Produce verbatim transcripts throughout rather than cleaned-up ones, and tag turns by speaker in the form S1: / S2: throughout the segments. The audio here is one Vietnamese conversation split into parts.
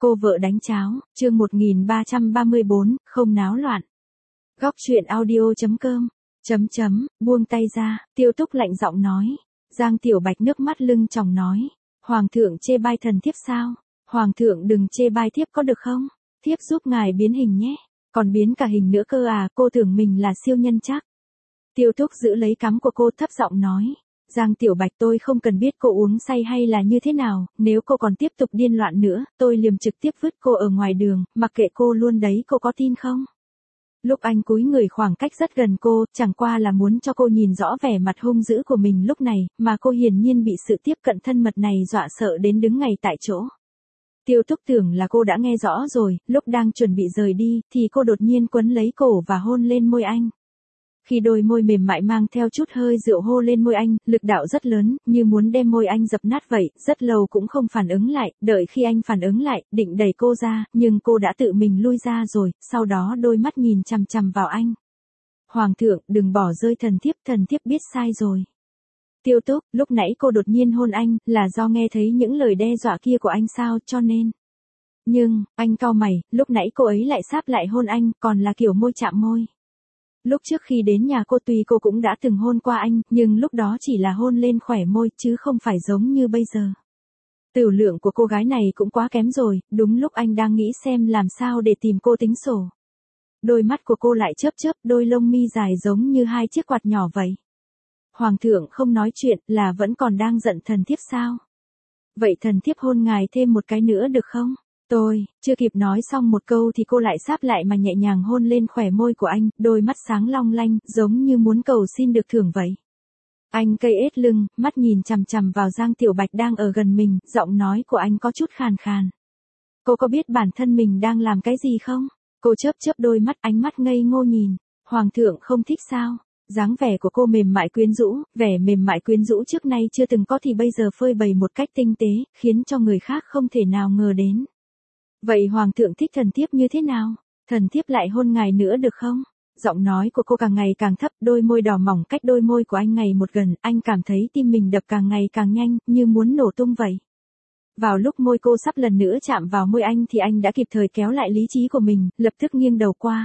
S1: Cô vợ đánh cháo, chương một nghìn ba trăm ba mươi bốn, không náo loạn. Góc truyện audio chấm com, chấm chấm, buông tay ra, Tiêu Túc lạnh giọng nói. Giang Tiểu Bạch nước mắt lưng tròng nói. Hoàng thượng chê bai thần thiếp sao? Hoàng thượng đừng chê bai thiếp có được không? Thiếp giúp ngài biến hình nhé. Còn biến cả hình nữa cơ à, cô tưởng mình là siêu nhân chắc. Tiêu Túc giữ lấy cắm của cô thấp giọng nói. Giang Tiểu Bạch, tôi không cần biết cô uống say hay là như thế nào, nếu cô còn tiếp tục điên loạn nữa, tôi liềm trực tiếp vứt cô ở ngoài đường, mặc kệ cô luôn đấy, cô có tin không? Lúc anh cúi người khoảng cách rất gần cô, chẳng qua là muốn cho cô nhìn rõ vẻ mặt hung dữ của mình lúc này, mà cô hiển nhiên bị sự tiếp cận thân mật này dọa sợ đến đứng ngay tại chỗ. Tiêu Túc tưởng là cô đã nghe rõ rồi, lúc đang chuẩn bị rời đi, thì cô đột nhiên quấn lấy cổ và hôn lên môi anh. Khi đôi môi mềm mại mang theo chút hơi rượu hô lên môi anh, lực đạo rất lớn, như muốn đem môi anh dập nát vậy, rất lâu cũng không phản ứng lại, đợi khi anh phản ứng lại, định đẩy cô ra, nhưng cô đã tự mình lui ra rồi, sau đó đôi mắt nhìn chằm chằm vào anh. Hoàng thượng, đừng bỏ rơi thần thiếp, thần thiếp biết sai rồi. Tiêu Túc, lúc nãy cô đột nhiên hôn anh, là do nghe thấy những lời đe dọa kia của anh sao, cho nên. Nhưng, anh cau mày, lúc nãy cô ấy lại sáp lại hôn anh, còn là kiểu môi chạm môi. Lúc trước khi đến nhà cô tuy cô cũng đã từng hôn qua anh, nhưng lúc đó chỉ là hôn lên khỏe môi chứ không phải giống như bây giờ. Tửu lượng của cô gái này cũng quá kém rồi, đúng lúc anh đang nghĩ xem làm sao để tìm cô tính sổ. Đôi mắt của cô lại chớp chớp, đôi lông mi dài giống như hai chiếc quạt nhỏ vậy. Hoàng thượng không nói chuyện, là vẫn còn đang giận thần thiếp sao? Vậy thần thiếp hôn ngài thêm một cái nữa được không? Tôi, chưa kịp nói xong một câu thì cô lại sáp lại mà nhẹ nhàng hôn lên khỏe môi của anh, đôi mắt sáng long lanh, giống như muốn cầu xin được thưởng vậy. Anh cây ết lưng, mắt nhìn chằm chằm vào Giang Tiểu Bạch đang ở gần mình, giọng nói của anh có chút khàn khàn. Cô có biết bản thân mình đang làm cái gì không? Cô chớp chớp đôi mắt, ánh mắt ngây ngô nhìn. Hoàng thượng không thích sao? Dáng vẻ của cô mềm mại quyến rũ, vẻ mềm mại quyến rũ trước nay chưa từng có thì bây giờ phơi bày một cách tinh tế, khiến cho người khác không thể nào ngờ đến. Vậy Hoàng thượng thích thần thiếp như thế nào? Thần thiếp lại hôn ngài nữa được không? Giọng nói của cô càng ngày càng thấp, đôi môi đỏ mỏng cách đôi môi của anh ngày một gần, anh cảm thấy tim mình đập càng ngày càng nhanh, như muốn nổ tung vậy. Vào lúc môi cô sắp lần nữa chạm vào môi anh thì anh đã kịp thời kéo lại lý trí của mình, lập tức nghiêng đầu qua.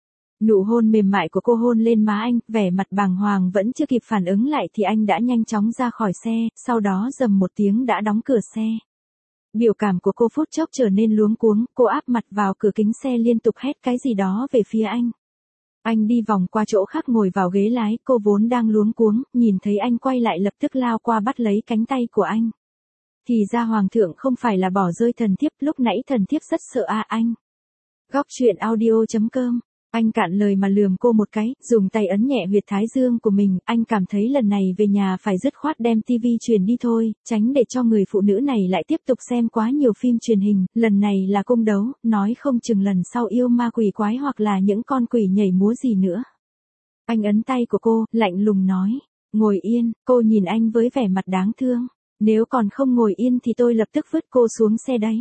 S1: Nụ hôn mềm mại của cô hôn lên má anh, vẻ mặt bàng hoàng vẫn chưa kịp phản ứng lại thì anh đã nhanh chóng ra khỏi xe, sau đó rầm một tiếng đã đóng cửa xe. Biểu cảm của cô phút chốc trở nên luống cuống, cô áp mặt vào cửa kính xe liên tục hét cái gì đó về phía anh. Anh đi vòng qua chỗ khác ngồi vào ghế lái, cô vốn đang luống cuống, nhìn thấy anh quay lại lập tức lao qua bắt lấy cánh tay của anh. Thì ra Hoàng thượng không phải là bỏ rơi thần thiếp, lúc nãy thần thiếp rất sợ à anh. Góc truyện audio chấm com. Anh cạn lời mà lườm cô một cái, dùng tay ấn nhẹ huyệt thái dương của mình, anh cảm thấy lần này về nhà phải dứt khoát đem tivi truyền đi thôi, tránh để cho người phụ nữ này lại tiếp tục xem quá nhiều phim truyền hình, lần này là cung đấu, nói không chừng lần sau yêu ma quỷ quái hoặc là những con quỷ nhảy múa gì nữa. Anh ấn tay của cô, lạnh lùng nói, ngồi yên, cô nhìn anh với vẻ mặt đáng thương, nếu còn không ngồi yên thì tôi lập tức vứt cô xuống xe đấy.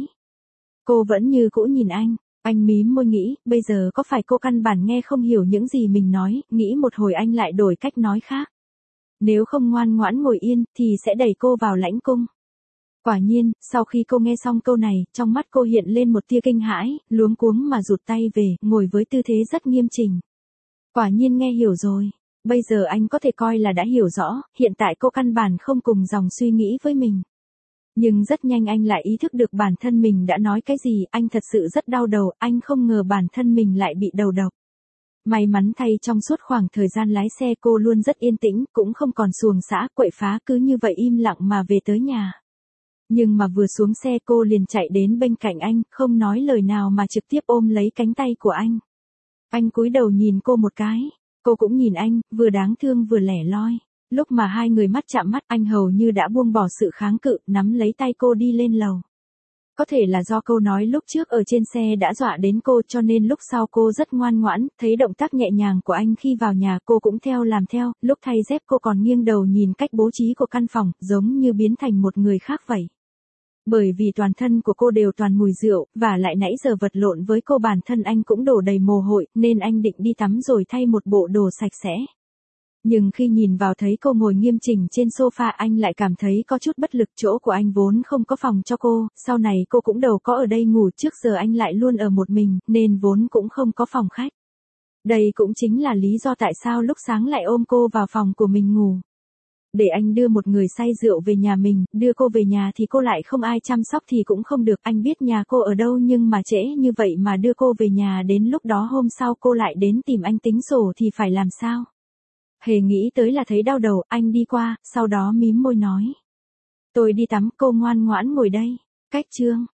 S1: Cô vẫn như cũ nhìn anh. Anh mím môi nghĩ, bây giờ có phải cô căn bản nghe không hiểu những gì mình nói, nghĩ một hồi anh lại đổi cách nói khác. Nếu không ngoan ngoãn ngồi yên, thì sẽ đẩy cô vào lãnh cung. Quả nhiên, sau khi cô nghe xong câu này, trong mắt cô hiện lên một tia kinh hãi, luống cuống mà rụt tay về, ngồi với tư thế rất nghiêm chỉnh. Quả nhiên nghe hiểu rồi. Bây giờ anh có thể coi là đã hiểu rõ, hiện tại cô căn bản không cùng dòng suy nghĩ với mình. Nhưng rất nhanh anh lại ý thức được bản thân mình đã nói cái gì, anh thật sự rất đau đầu, anh không ngờ bản thân mình lại bị đầu độc. May mắn thay trong suốt khoảng thời gian lái xe cô luôn rất yên tĩnh, cũng không còn xuồng xã, quậy phá, cứ như vậy im lặng mà về tới nhà. Nhưng mà vừa xuống xe cô liền chạy đến bên cạnh anh, không nói lời nào mà trực tiếp ôm lấy cánh tay của anh. Anh cúi đầu nhìn cô một cái, cô cũng nhìn anh, vừa đáng thương vừa lẻ loi. Lúc mà hai người mắt chạm mắt anh hầu như đã buông bỏ sự kháng cự, nắm lấy tay cô đi lên lầu. Có thể là do câu nói lúc trước ở trên xe đã dọa đến cô cho nên lúc sau cô rất ngoan ngoãn, thấy động tác nhẹ nhàng của anh khi vào nhà cô cũng theo làm theo, lúc thay dép cô còn nghiêng đầu nhìn cách bố trí của căn phòng, giống như biến thành một người khác vậy. Bởi vì toàn thân của cô đều toàn mùi rượu, và lại nãy giờ vật lộn với cô bản thân anh cũng đổ đầy mồ hôi, nên anh định đi tắm rồi thay một bộ đồ sạch sẽ. Nhưng khi nhìn vào thấy cô ngồi nghiêm chỉnh trên sofa anh lại cảm thấy có chút bất lực, chỗ của anh vốn không có phòng cho cô, sau này cô cũng đâu có ở đây ngủ, trước giờ anh lại luôn ở một mình, nên vốn cũng không có phòng khách. Đây cũng chính là lý do tại sao lúc sáng lại ôm cô vào phòng của mình ngủ. Để anh đưa một người say rượu về nhà mình, đưa cô về nhà thì cô lại không ai chăm sóc thì cũng không được, anh biết nhà cô ở đâu nhưng mà trễ như vậy mà đưa cô về nhà, đến lúc đó hôm sau cô lại đến tìm anh tính sổ thì phải làm sao? Hề nghĩ tới là thấy đau đầu, anh đi qua, sau đó mím môi nói. Tôi đi tắm, cô ngoan ngoãn ngồi đây. Cách chương